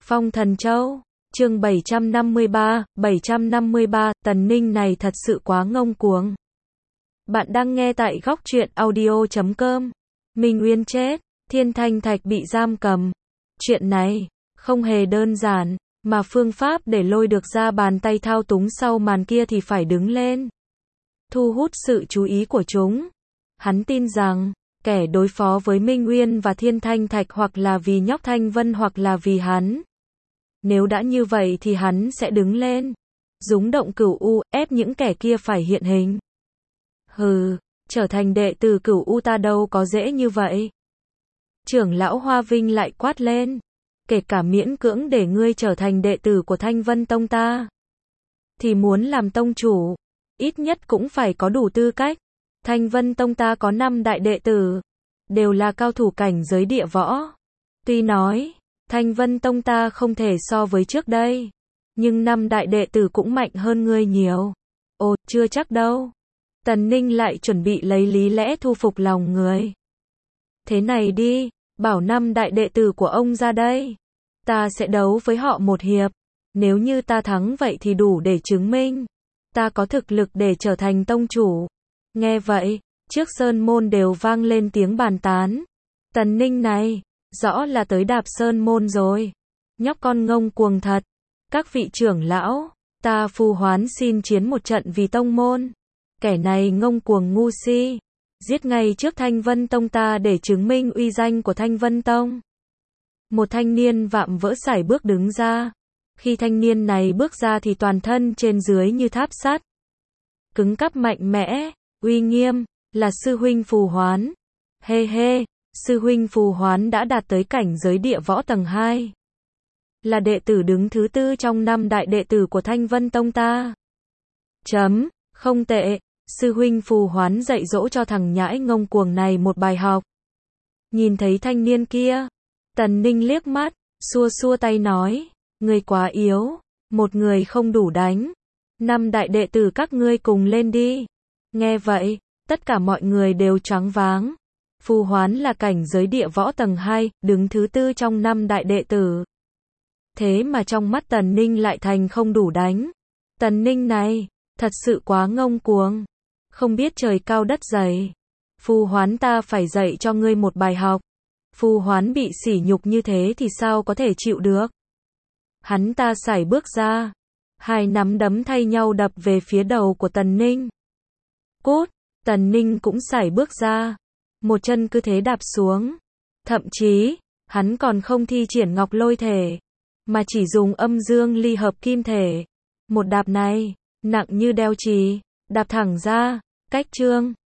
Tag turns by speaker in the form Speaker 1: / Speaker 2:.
Speaker 1: Phong Thần Châu, chương 753, Tần Ninh này thật sự quá ngông cuồng. Bạn đang nghe tại góc truyện audio.com. Minh Uyên chết, Thiên Thanh Thạch bị giam cầm. Chuyện này không hề đơn giản, mà phương pháp để lôi được ra bàn tay thao túng sau màn kia thì phải đứng lên, thu hút sự chú ý của chúng. Hắn tin rằng kẻ đối phó với Minh Uyên và Thiên Thanh Thạch hoặc là vì nhóc Thanh Vân hoặc là vì hắn. Nếu đã như vậy thì hắn sẽ đứng lên, rúng động Cửu U, ép những kẻ kia phải hiện hình. Hừ, trở thành đệ tử Cửu U ta đâu có dễ như vậy. Trưởng lão Hoa Vinh lại quát lên, kể cả miễn cưỡng để ngươi trở thành đệ tử của Thanh Vân Tông ta, thì muốn làm tông chủ, ít nhất cũng phải có đủ tư cách. Thanh Vân Tông ta có 5 đại đệ tử, đều là cao thủ cảnh giới địa võ. Tuy nói, Thanh Vân Tông ta không thể so với trước đây, nhưng 5 đại đệ tử cũng mạnh hơn ngươi nhiều. Ồ, chưa chắc đâu. Tần Ninh lại chuẩn bị lấy lý lẽ thu phục lòng người. Thế này đi, bảo 5 đại đệ tử của ông ra đây, ta sẽ đấu với họ một hiệp. Nếu như ta thắng vậy thì đủ để chứng minh ta có thực lực để trở thành tông chủ. Nghe vậy, trước sơn môn đều vang lên tiếng bàn tán. Tần Ninh này, rõ là tới đạp sơn môn rồi. Nhóc con ngông cuồng thật. Các vị trưởng lão, ta Phù Hoán xin chiến một trận vì tông môn. Kẻ này ngông cuồng ngu si, giết ngay trước Thanh Vân Tông ta để chứng minh uy danh của Thanh Vân Tông. Một thanh niên vạm vỡ sải bước đứng ra. Khi thanh niên này bước ra thì toàn thân trên dưới như tháp sắt, cứng cáp mạnh mẽ, uy nghiêm, là sư huynh Phù Hoán. Hê hê, sư huynh Phù Hoán đã đạt tới cảnh giới địa võ tầng 2. Là đệ tử đứng thứ 4 trong 5 đại đệ tử của Thanh Vân Tông ta. Không tệ, sư huynh Phù Hoán dạy dỗ cho thằng nhãi ngông cuồng này một bài học. Nhìn thấy thanh niên kia, Tần Ninh liếc mắt, xua xua tay nói, ngươi quá yếu, một người không đủ đánh. 5 đại đệ tử các ngươi cùng lên đi. Nghe vậy, tất cả mọi người đều choáng váng. Phù Hoán là cảnh giới địa võ tầng 2, đứng thứ 4 trong 5 đại đệ tử. Thế mà trong mắt Tần Ninh lại thành không đủ đánh. Tần Ninh này, thật sự quá ngông cuồng, không biết trời cao đất dày. Phù Hoán ta phải dạy cho ngươi một bài học. Phù Hoán bị sỉ nhục như thế thì sao có thể chịu được. Hắn ta sải bước ra, 2 nắm đấm thay nhau đập về phía đầu của Tần Ninh. Cút, Tần Ninh cũng sải bước ra, một chân cứ thế đạp xuống. Thậm chí, hắn còn không thi triển ngọc lôi thể, mà chỉ dùng âm dương ly hợp kim thể. Một đạp này, nặng như đeo chì, đạp thẳng ra, cách chương.